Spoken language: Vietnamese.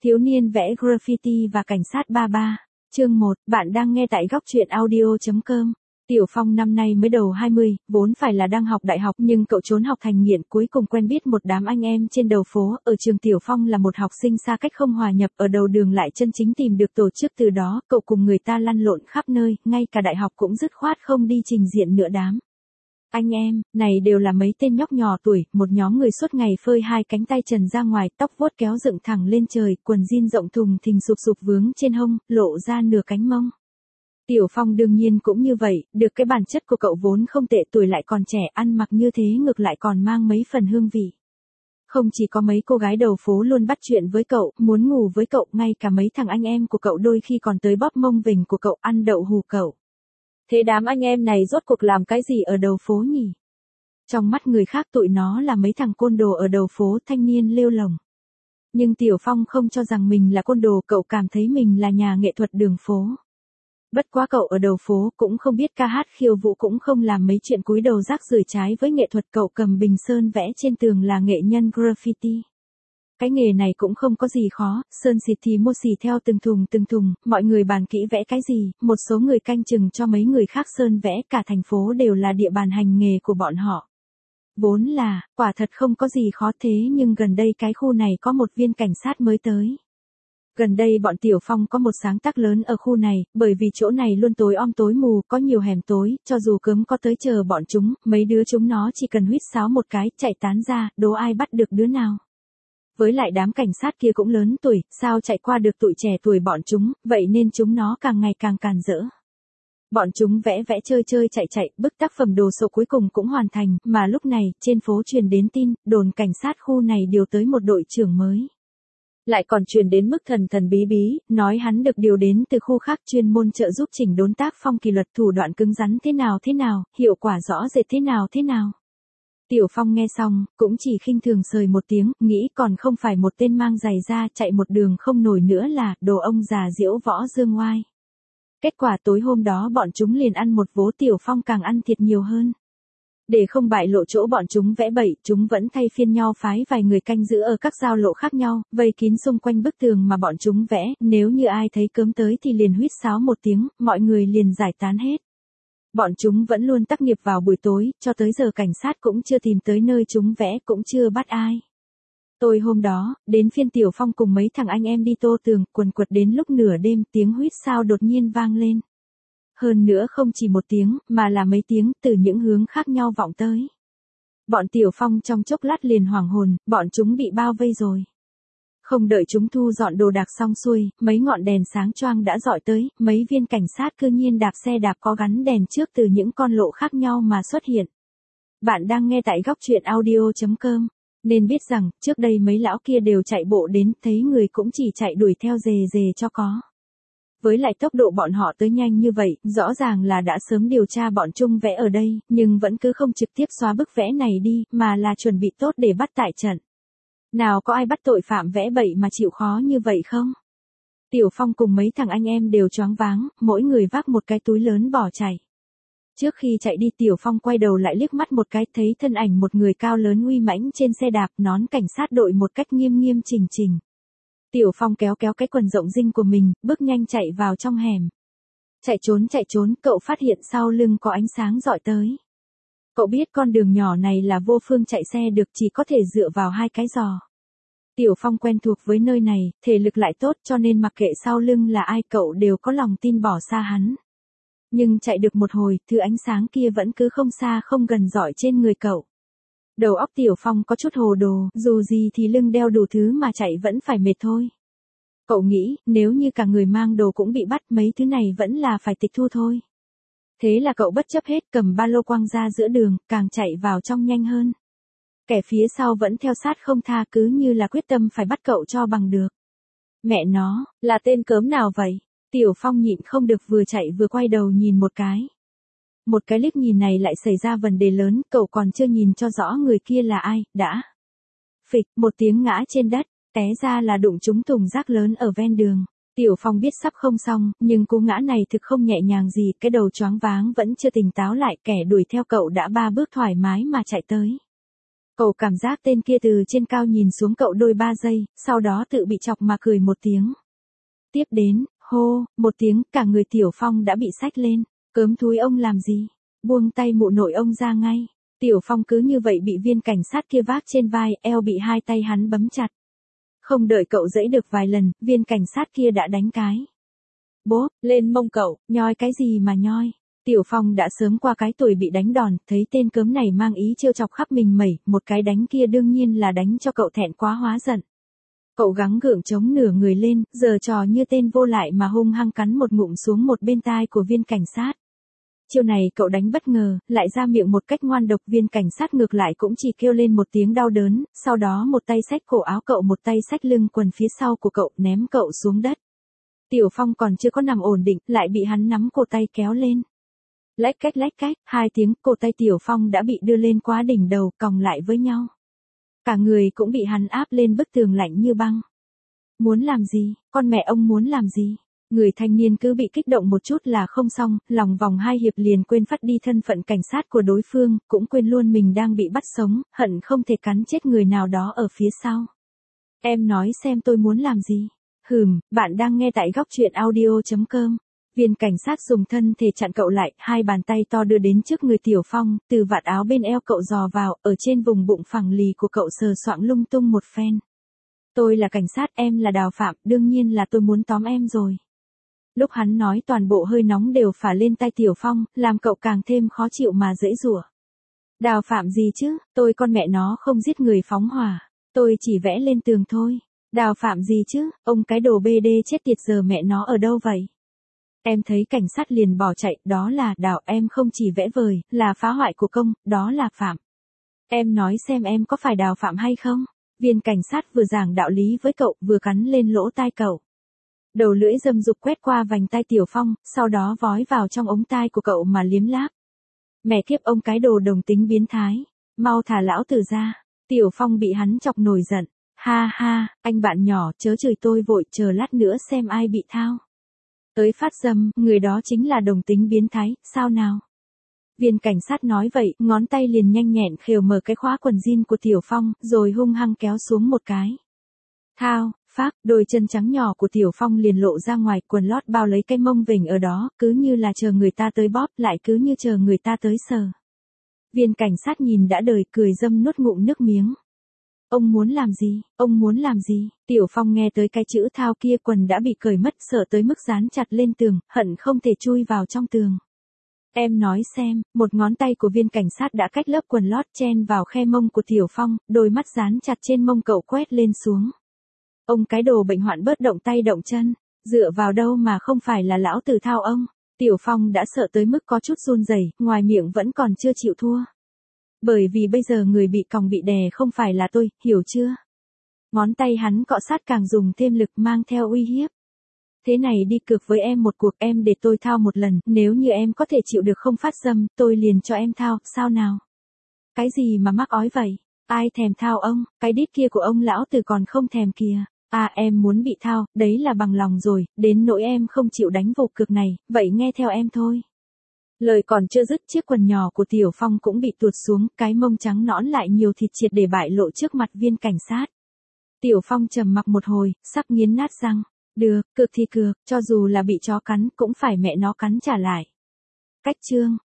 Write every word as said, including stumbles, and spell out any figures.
Thiếu niên vẽ graffiti và cảnh sát ba ba. Chương một, bạn đang nghe tại góc truyện audio chấm com. Tiểu Phong năm nay mới đầu hai mươi, vốn phải là đang học đại học nhưng cậu trốn học thành nghiện, cuối cùng quen biết một đám anh em trên đầu phố. Ở trường Tiểu Phong là một học sinh xa cách không hòa nhập, ở đầu đường lại chân chính tìm được tổ chức, từ đó cậu cùng người ta lăn lộn khắp nơi, ngay cả đại học cũng dứt khoát không đi trình diện nữa. Đám anh em này đều là mấy tên nhóc nhỏ tuổi, một nhóm người suốt ngày phơi hai cánh tay trần ra ngoài, tóc vuốt kéo dựng thẳng lên trời, quần jean rộng thùng thình sụp sụp vướng trên hông, lộ ra nửa cánh mông. Tiểu Phong đương nhiên cũng như vậy, được cái bản chất của cậu vốn không tệ, tuổi lại còn trẻ, ăn mặc như thế ngược lại còn mang mấy phần hương vị. Không chỉ có mấy cô gái đầu phố luôn bắt chuyện với cậu, muốn ngủ với cậu, ngay cả mấy thằng anh em của cậu đôi khi còn tới bóp mông vểnh của cậu, ăn đậu hù cậu. Thế đám anh em này rốt cuộc làm cái gì ở đầu phố nhỉ? Trong mắt người khác tụi nó là mấy thằng côn đồ ở đầu phố, thanh niên lêu lổng. Nhưng Tiểu Phong không cho rằng mình là côn đồ, cậu cảm thấy mình là nhà nghệ thuật đường phố. Bất quá cậu ở đầu phố cũng không biết ca hát khiêu vũ, cũng không làm mấy chuyện cúi đầu rác rưởi trái với nghệ thuật, cậu cầm bình sơn vẽ trên tường là nghệ nhân graffiti. Cái nghề này cũng không có gì khó, sơn xịt thì mua xì theo từng thùng từng thùng, mọi người bàn kỹ vẽ cái gì, một số người canh chừng cho mấy người khác sơn vẽ, cả thành phố đều là địa bàn hành nghề của bọn họ. Vốn là, quả thật không có gì khó, thế nhưng gần đây cái khu này có một viên cảnh sát mới tới. Gần đây bọn Tiểu Phong có một sáng tác lớn ở khu này, bởi vì chỗ này luôn tối om tối mù, có nhiều hẻm tối, cho dù cớm có tới chờ bọn chúng, mấy đứa chúng nó chỉ cần huýt sáo một cái, chạy tán ra, đố ai bắt được đứa nào. Với lại đám cảnh sát kia cũng lớn tuổi, sao chạy qua được tụi trẻ tuổi bọn chúng, vậy nên chúng nó càng ngày càng càn rỡ. Bọn chúng vẽ vẽ chơi chơi chạy chạy, bức tác phẩm đồ sộ cuối cùng cũng hoàn thành, mà lúc này, trên phố truyền đến tin, đồn cảnh sát khu này điều tới một đội trưởng mới. Lại còn truyền đến mức thần thần bí bí, nói hắn được điều đến từ khu khác, chuyên môn trợ giúp chỉnh đốn tác phong kỷ luật, thủ đoạn cứng rắn thế nào thế nào, hiệu quả rõ rệt thế nào thế nào. Tiểu Phong nghe xong, cũng chỉ khinh thường sời một tiếng, nghĩ còn không phải một tên mang giày da chạy một đường không nổi nữa là, đồ ông già diễu võ dương oai. Kết quả tối hôm đó bọn chúng liền ăn một vố, Tiểu Phong càng ăn thiệt nhiều hơn. Để không bại lộ chỗ bọn chúng vẽ bậy, chúng vẫn thay phiên nhau phái vài người canh giữ ở các giao lộ khác nhau, vây kín xung quanh bức tường mà bọn chúng vẽ, nếu như ai thấy cớm tới thì liền huýt sáo một tiếng, mọi người liền giải tán hết. Bọn chúng vẫn luôn tác nghiệp vào buổi tối, cho tới giờ cảnh sát cũng chưa tìm tới nơi chúng vẽ, cũng chưa bắt ai. Tôi hôm đó, đến phiên Tiểu Phong cùng mấy thằng anh em đi tô tường, quần quật đến lúc nửa đêm, tiếng huýt sáo đột nhiên vang lên. Hơn nữa không chỉ một tiếng, mà là mấy tiếng, từ những hướng khác nhau vọng tới. Bọn Tiểu Phong trong chốc lát liền hoảng hồn, bọn chúng bị bao vây rồi. Không đợi chúng thu dọn đồ đạc xong xuôi, mấy ngọn đèn sáng choang đã dọi tới, mấy viên cảnh sát cư nhiên đạp xe đạp có gắn đèn trước từ những con lộ khác nhau mà xuất hiện. Bạn đang nghe tại góc truyện audio chấm com, nên biết rằng, trước đây mấy lão kia đều chạy bộ đến, thấy người cũng chỉ chạy đuổi theo rề rề cho có. Với lại tốc độ bọn họ tới nhanh như vậy, rõ ràng là đã sớm điều tra bọn chúng vẽ ở đây, nhưng vẫn cứ không trực tiếp xóa bức vẽ này đi, mà là chuẩn bị tốt để bắt tại trận. Nào có ai bắt tội phạm vẽ bậy mà chịu khó như vậy không? Tiểu Phong cùng mấy thằng anh em đều choáng váng, mỗi người vác một cái túi lớn bỏ chạy. Trước khi chạy đi, Tiểu Phong quay đầu lại liếc mắt một cái, thấy thân ảnh một người cao lớn uy mãnh trên xe đạp, nón cảnh sát đội một cách nghiêm nghiêm chỉnh chỉnh. Tiểu Phong kéo kéo cái quần rộng rinh của mình, bước nhanh chạy vào trong hẻm. Chạy trốn chạy trốn, cậu phát hiện sau lưng có ánh sáng dọi tới. Cậu biết con đường nhỏ này là vô phương chạy xe được, chỉ có thể dựa vào hai cái giò. Tiểu Phong quen thuộc với nơi này, thể lực lại tốt, cho nên mặc kệ sau lưng là ai cậu đều có lòng tin bỏ xa hắn. Nhưng chạy được một hồi, thứ ánh sáng kia vẫn cứ không xa không gần dọi trên người cậu. Đầu óc Tiểu Phong có chút hồ đồ, dù gì thì lưng đeo đủ thứ mà chạy vẫn phải mệt thôi. Cậu nghĩ, nếu như cả người mang đồ cũng bị bắt, mấy thứ này vẫn là phải tịch thu thôi. Thế là cậu bất chấp hết, cầm ba lô quăng ra giữa đường, càng chạy vào trong nhanh hơn. Kẻ phía sau vẫn theo sát không tha, cứ như là quyết tâm phải bắt cậu cho bằng được. Mẹ nó, là tên cớm nào vậy? Tiểu Phong nhịn không được, vừa chạy vừa quay đầu nhìn một cái. Một cái liếc nhìn này lại xảy ra vấn đề lớn, cậu còn chưa nhìn cho rõ người kia là ai, đã. Phịch, một tiếng ngã trên đất, té ra là đụng trúng thùng rác lớn ở ven đường. Tiểu Phong biết sắp không xong, nhưng cú ngã này thực không nhẹ nhàng gì, cái đầu choáng váng vẫn chưa tỉnh táo lại, kẻ đuổi theo cậu đã ba bước thoải mái mà chạy tới. Cậu cảm giác tên kia từ trên cao nhìn xuống cậu đôi ba giây, sau đó tự bị chọc mà cười một tiếng. Tiếp đến, hô, một tiếng, cả người Tiểu Phong đã bị xách lên. Cớm thúi ông làm gì? Buông tay mụ nội ông ra ngay. Tiểu Phong cứ như vậy bị viên cảnh sát kia vác trên vai, eo bị hai tay hắn bấm chặt. Không đợi cậu dẫy được vài lần, viên cảnh sát kia đã đánh cái. Bốp, lên mông cậu, nhoi cái gì mà nhoi. Tiểu Phong đã sớm qua cái tuổi bị đánh đòn, thấy tên cớm này mang ý trêu chọc khắp mình mẩy, một cái đánh kia đương nhiên là đánh cho cậu thẹn quá hóa giận. Cậu gắng gượng chống nửa người lên, giờ trò như tên vô lại mà hung hăng cắn một ngụm xuống một bên tai của viên cảnh sát. Chiêu này cậu đánh bất ngờ, lại ra miệng một cách ngoan độc, viên cảnh sát ngược lại cũng chỉ kêu lên một tiếng đau đớn, sau đó một tay xách cổ áo cậu, một tay xách lưng quần phía sau của cậu, ném cậu xuống đất. Tiểu Phong còn chưa có nằm ổn định, lại bị hắn nắm cổ tay kéo lên. Lách cách lách cách, hai tiếng, cổ tay Tiểu Phong đã bị đưa lên quá đỉnh đầu, còng lại với nhau. Cả người cũng bị hắn áp lên bức tường lạnh như băng. Muốn làm gì, con mẹ ông muốn làm gì? Người thanh niên cứ bị kích động một chút là không xong, lòng vòng hai hiệp liền quên phát đi thân phận cảnh sát của đối phương, cũng quên luôn mình đang bị bắt sống, hận không thể cắn chết người nào đó ở phía sau. Em nói xem tôi muốn làm gì? Hừm, bạn đang nghe tại góc truyện audio chấm com. Viên cảnh sát dùng thân thể chặn cậu lại, hai bàn tay to đưa đến trước người Tiểu Phong, từ vạt áo bên eo cậu dò vào, ở trên vùng bụng phẳng lì của cậu sờ soạng lung tung một phen. Tôi là cảnh sát, em là Đào Phạm, đương nhiên là tôi muốn tóm em rồi. Lúc hắn nói toàn bộ hơi nóng đều phả lên tay Tiểu Phong, làm cậu càng thêm khó chịu mà dễ dụa. Đào Phạm gì chứ, tôi con mẹ nó không giết người phóng hỏa, tôi chỉ vẽ lên tường thôi. Đào Phạm gì chứ, ông cái đồ bê đê chết tiệt, giờ mẹ nó ở đâu vậy? Em thấy cảnh sát liền bỏ chạy, đó là Đào, em không chỉ vẽ vời, là phá hoại của công, đó là Phạm. Em nói xem em có phải Đào Phạm hay không? Viên cảnh sát vừa giảng đạo lý với cậu, vừa cắn lên lỗ tai cậu. Đầu lưỡi dâm dục quét qua vành tai Tiểu Phong, sau đó vói vào trong ống tai của cậu mà liếm láp. Mẹ kiếp ông cái đồ đồng tính biến thái, mau thả lão tử ra. Tiểu Phong bị hắn chọc nổi giận. Ha ha, anh bạn nhỏ, chớ chửi tôi vội, chờ lát nữa xem ai bị thao. Tới phát dâm, người đó chính là đồng tính biến thái, sao nào? Viên cảnh sát nói vậy, ngón tay liền nhanh nhẹn khều mở cái khóa quần jean của Tiểu Phong, rồi hung hăng kéo xuống một cái. Thao, phác, đôi chân trắng nhỏ của Tiểu Phong liền lộ ra ngoài, quần lót bao lấy cái mông vểnh ở đó, cứ như là chờ người ta tới bóp, lại cứ như chờ người ta tới sờ. Viên cảnh sát nhìn đã đời, cười dâm nuốt ngụm nước miếng. Ông muốn làm gì, ông muốn làm gì? Tiểu Phong nghe tới cái chữ thao kia, quần đã bị cởi mất, sợ tới mức dán chặt lên tường, hận không thể chui vào trong tường. Em nói xem, một ngón tay của viên cảnh sát đã cách lớp quần lót chen vào khe mông của Tiểu Phong, đôi mắt dán chặt trên mông cậu quét lên xuống. Ông cái đồ bệnh hoạn bớt động tay động chân, dựa vào đâu mà không phải là lão tử thao ông? Tiểu Phong đã sợ tới mức có chút run rẩy, ngoài miệng vẫn còn chưa chịu thua. Bởi vì bây giờ người bị còng bị đè không phải là tôi, hiểu chưa? Ngón tay hắn cọ sát càng dùng thêm lực, mang theo uy hiếp. Thế này đi, cược với em một cuộc, em để tôi thao một lần, nếu như em có thể chịu được không phát dâm, tôi liền cho em thao, sao nào? Cái gì mà mắc ói vậy? Ai thèm thao ông, cái đít kia của ông lão tử còn không thèm kìa. À, em muốn bị thao, đấy là bằng lòng rồi, đến nỗi em không chịu đánh vột cược này, vậy nghe theo em thôi. Lời còn chưa dứt, chiếc quần nhỏ của Tiểu Phong cũng bị tuột xuống, cái mông trắng nõn lại nhiều thịt triệt để bại lộ trước mặt viên cảnh sát. Tiểu Phong trầm mặc một hồi, sắp nghiến nát răng. Được, cược thì cược, cho dù là bị chó cắn, cũng phải mẹ nó cắn trả lại. Cách chương.